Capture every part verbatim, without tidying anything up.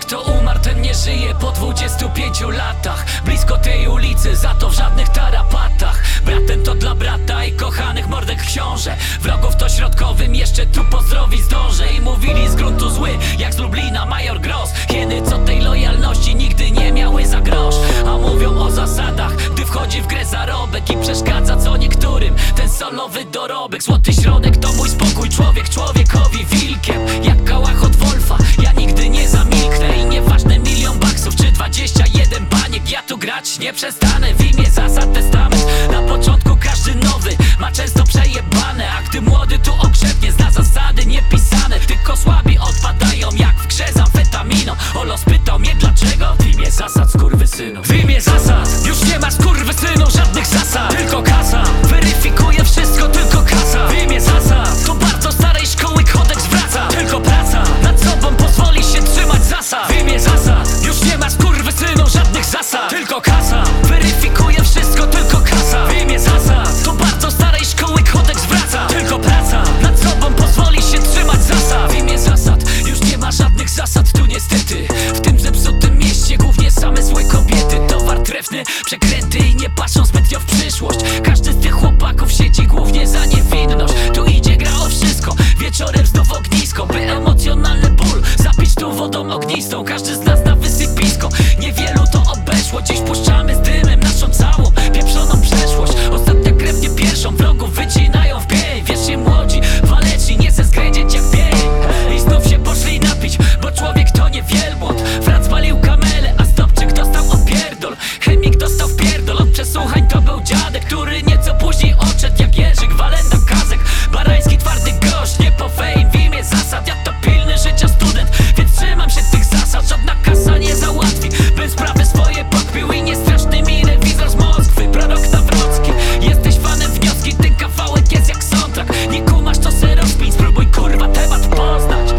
kto umarł, ten nie żyje po dwudziestu pięciu latach. Blisko tej ulicy, za to w żadnych tarapatach. Bratem to dla brata i kochanych mordek książę. Wrogów to środkowym, jeszcze tu pozdrowi zdążę. I mówili z gruntu zły, jak z Lublina major Gross. Hieny, co tej lojalności nigdy nie miały za grosz. A mówią o zasadach, gdy wchodzi w grę zarobek. I przeszkadza co niektórym ten solowy dorobek. Złoty środek to mój spokój, człowiek człowiekowi wilkiem. Jak kałach od Wolfa, ja nigdy nie zamilknę. I nieważne milion baksów czy dwadzieścia jeden baniek, ja tu grać nie przestanę. W imię zasad testament, na początku każdy nowy ma często przejebane. A gdy młody tu okrzepnie, zna zasady niepisane. Tylko słabi odpadają jak w grze z amfetaminą. O los pytał mnie dlaczego? W imię zasad, skurwysynu. W imię zasad, już nie ma skurwysynu, żadnych zasad, tylko kasa. Weryfikuje wszystko, tylko kasa. W imię zasad, to bardzo starej szkoły kodeks wraca. Tylko praca nad sobą pozwoli się trzymać zasad. W imię zasad, już nie ma skurwysynu, żadnych zasad, tylko kasa. Weryfikuje wszystko, tylko kasa. W imię zasad, to bardzo starej szkoły kodeks wraca. Tylko praca nad sobą pozwoli się trzymać zasad. W imię zasad, już nie ma żadnych zasad tu niestety. W tym zepsutym mieście głównie same złe kobiety. Towar trefny, przekręty i nie patrzą zbytnio w przyszłość. Każdy z tych chłopaków siedzi głównie za niewinność. Tu idzie gra o wszystko, wieczorem znów ognisko. By emocjonalny ból zapić tu wodą ognistą. Każdy z nas na wysypisko, niewielu to obeszło. Dziś puszczamy z dymem naszą całą pieprzoną przeszłość. Ostatnia krew nie pierwszą, wrogów wycinają w pień. Wiecznie młodzi, waleczni, nie se skręcić jak pień. I znów się poszli napić, bo człowiek to nie wielbłąd. Franc palił kamelę, a Stopczyk dostał opierdol. Chemik dostał wpierdol od przesłuchań, to był dziadek, który nieco później odszedł jak Jerzyk, Walenda, Kazek. Barański twardy gość, nie po fame, w imię zasad. Ja to pilny życia student, więc trzymam się tych zasad. Żadna kasa nie załatwi, bym sprawy swoje podpił. I niestraszny mi rewizor z Moskwy, prorok Nawrocki. Jesteś fanem wnioski, ten kawałek jest jak soundtrack. Nie kumasz, to se rozpić, spróbuj kurwa temat poznać.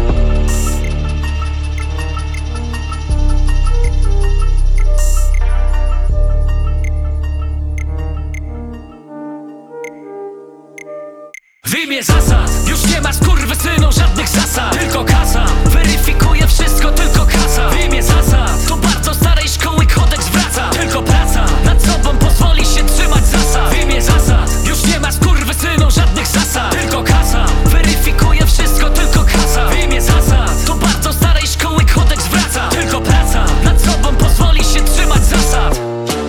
W imię zasad, już nie ma skurwysynu, żadnych zasad, tylko kasa. Weryfikuje wszystko, tylko kasa. W imię zasad, to bardzo starej szkoły kodeks wraca. Tylko praca nad sobą pozwoli się trzymać zasad. W imię zasad, już nie ma skurwysynu, żadnych zasad, tylko kasa. Weryfikuje wszystko, tylko kasa. W imię zasad, to bardzo starej szkoły kodeks wraca. Tylko praca nad sobą pozwoli się trzymać zasad.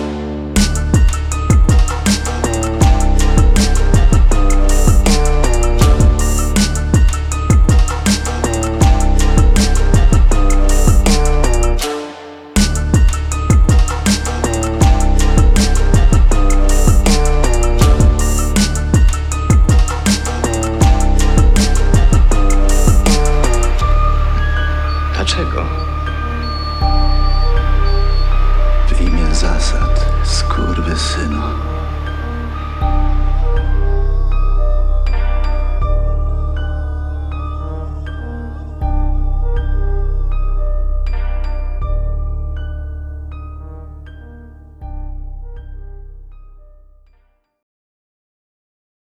Dlaczego? W imię zasad, skurwysynu.